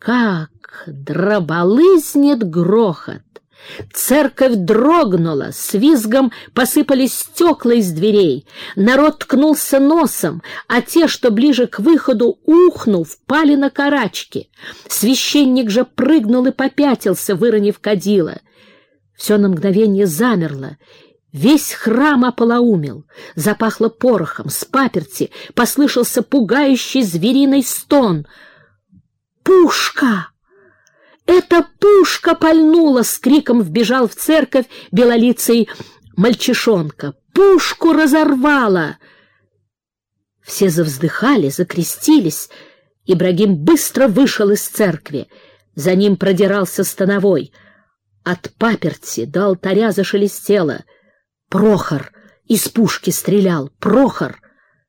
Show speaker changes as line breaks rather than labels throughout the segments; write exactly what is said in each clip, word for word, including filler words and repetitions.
как дроболызнет грохот! Церковь дрогнула, с визгом посыпались стекла из дверей, народ ткнулся носом, а те, что ближе к выходу, ухнув, пали на карачки. Священник же прыгнул и попятился, выронив кадила. Все на мгновение замерло. Весь храм ополоумел, запахло порохом, с паперти послышался пугающий звериный стон. «Пушка! Это пушка пальнула!» — с криком вбежал в церковь белолицый мальчишонка. «Пушку разорвала!» Все завздыхали, закрестились. Ибрагим быстро вышел из церкви. За ним продирался становой. От паперти до алтаря зашелестело. Прохор из пушки стрелял. Прохор!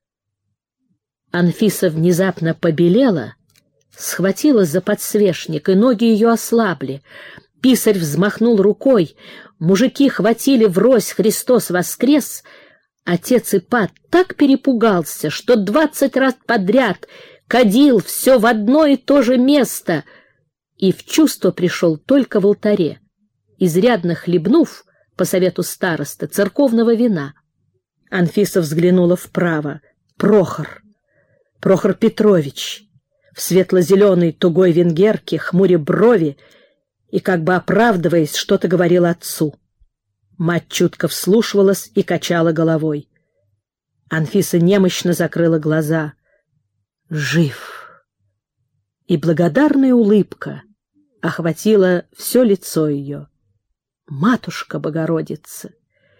Анфиса внезапно побелела, схватилась за подсвечник, и ноги ее ослабли. Писарь взмахнул рукой, мужики хватили врозь «Христос воскрес!». Отец Ипат так перепугался, что двадцать раз подряд кадил все в одно и то же место, и в чувство пришел только в алтаре, изрядно хлебнув, по совету старосты, церковного вина. Анфиса взглянула вправо. Прохор, Прохор Петрович, в светло-зеленой тугой венгерке, хмуря брови и, как бы оправдываясь, что-то говорил отцу. Мать чутко вслушивалась и качала головой. Анфиса немощно закрыла глаза. Жив! И благодарная улыбка охватила все лицо ее. Матушка Богородица!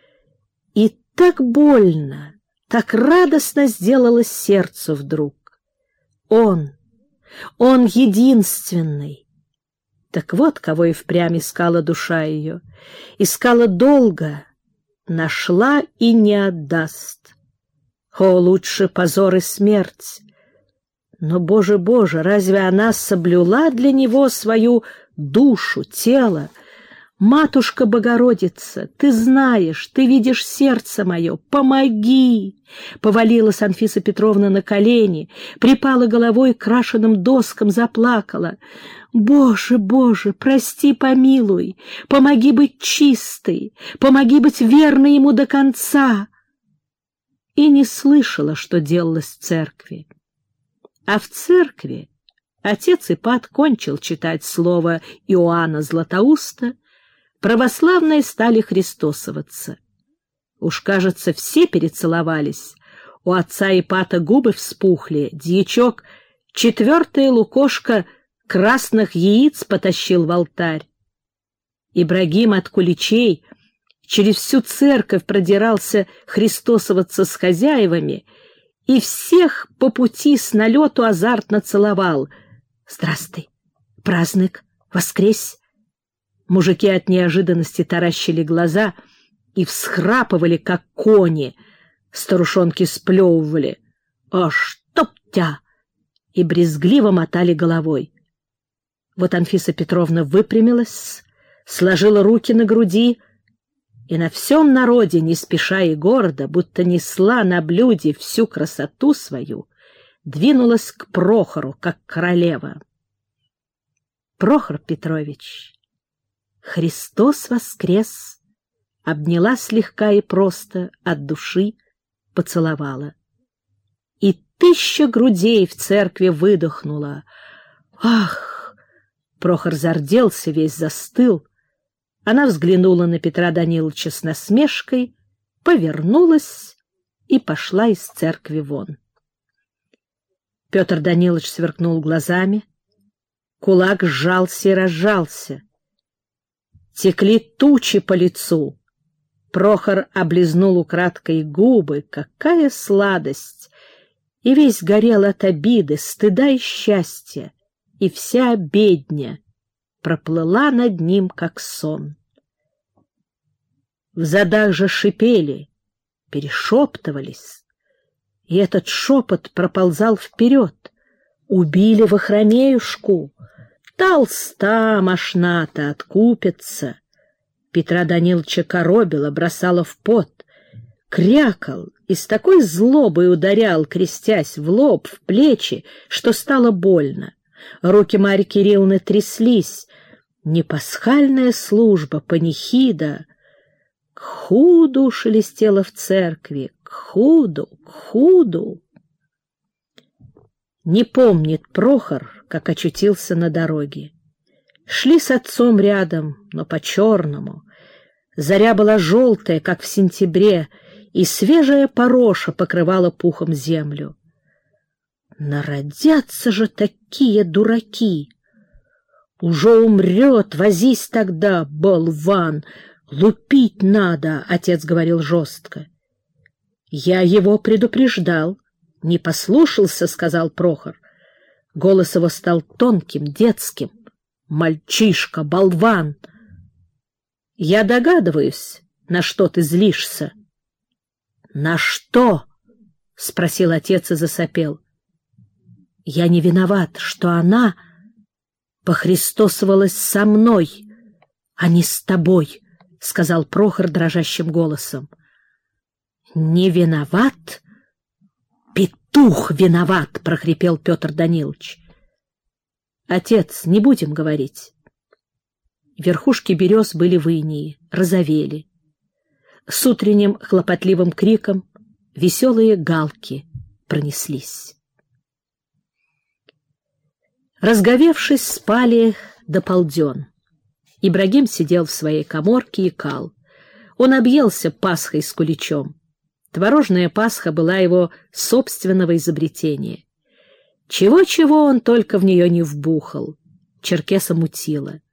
И так больно, так радостно сделалось сердцу вдруг. Он, он единственный. Так вот, кого и впрямь искала душа ее. Искала долго, нашла и не отдаст. О, лучше позор и смерть! Но, Боже, Боже, разве она соблюла для него свою душу, тело? Матушка Богородица, ты знаешь, ты видишь сердце мое, помоги! Повалилась Анфиса Петровна на колени, припала головой к крашеным доскам, заплакала. Боже, Боже, прости, помилуй, помоги быть чистой, помоги быть верной ему до конца. И не слышала, что делалось в церкви. А в церкви отец Ипат кончил читать слово Иоанна Златоуста, православные стали христосоваться. Уж, кажется, все перецеловались. У отца Ипата губы вспухли, дьячок четвертое лукошко красных яиц потащил в алтарь. Ибрагим от куличей через всю церковь продирался христосоваться с хозяевами и всех по пути с налету азартно целовал. «Здравствуй, праздник, воскресь!» Мужики от неожиданности таращили глаза и всхрапывали, как кони. Старушонки сплевывали. «А чтоб тя!» и брезгливо мотали головой. Вот Анфиса Петровна выпрямилась, сложила руки на груди и на всем народе, не спеша и гордо, будто несла на блюде всю красоту свою, двинулась к Прохору, как королева. «Прохор Петрович, Христос воскрес!» обняла слегка и просто, от души поцеловала. И тысяча грудей в церкви выдохнула. «Ах!» Прохор зарделся, весь застыл. Она взглянула на Петра Даниловича с насмешкой, повернулась и пошла из церкви вон. Петр Данилович сверкнул глазами, кулак сжался и разжался. Текли тучи по лицу. Прохор облизнул украдкой губы. Какая сладость! И весь горел от обиды, стыда и счастья, и вся обедня проплыла над ним, как сон. В задах же шипели, перешептывались, и этот шепот проползал вперед. Убили Вахромеюшку, толста мошната откупится. Петра Даниловича коробила, бросала в пот, крякал и с такой злобой ударял, крестясь в лоб, в плечи, что стало больно. Руки Марьи Кирилловны тряслись. Не пасхальная служба, панихида. К худу шелестело в церкви, к худу, к худу. Не помнит Прохор, как очутился на дороге. Шли с отцом рядом, но по-черному. Заря была желтая, как в сентябре, и свежая пороша покрывала пухом землю. Народятся же такие дураки! Уже умрет, возись тогда, болван! Лупить надо, — отец говорил жестко. Я его предупреждал. Не послушался, — сказал Прохор. Голос его стал тонким, детским. Мальчишка, болван! Я догадываюсь, на что ты злишься. На что? — спросил отец и засопел. Я не виноват, что она похристосовалась со мной, а не с тобой, — сказал Прохор дрожащим голосом. Не виноват? Петух виноват, — прохрипел Петр Данилович. Отец, не будем говорить. Верхушки берез были в инии, розовели. С утренним хлопотливым криком веселые галки пронеслись. Разговевшись, спали до полден. Ибрагим сидел в своей каморке и кал. Он объелся пасхой с куличом. Творожная пасха была его собственного изобретения. Чего-чего он только в нее не вбухал. Черкеса мутило.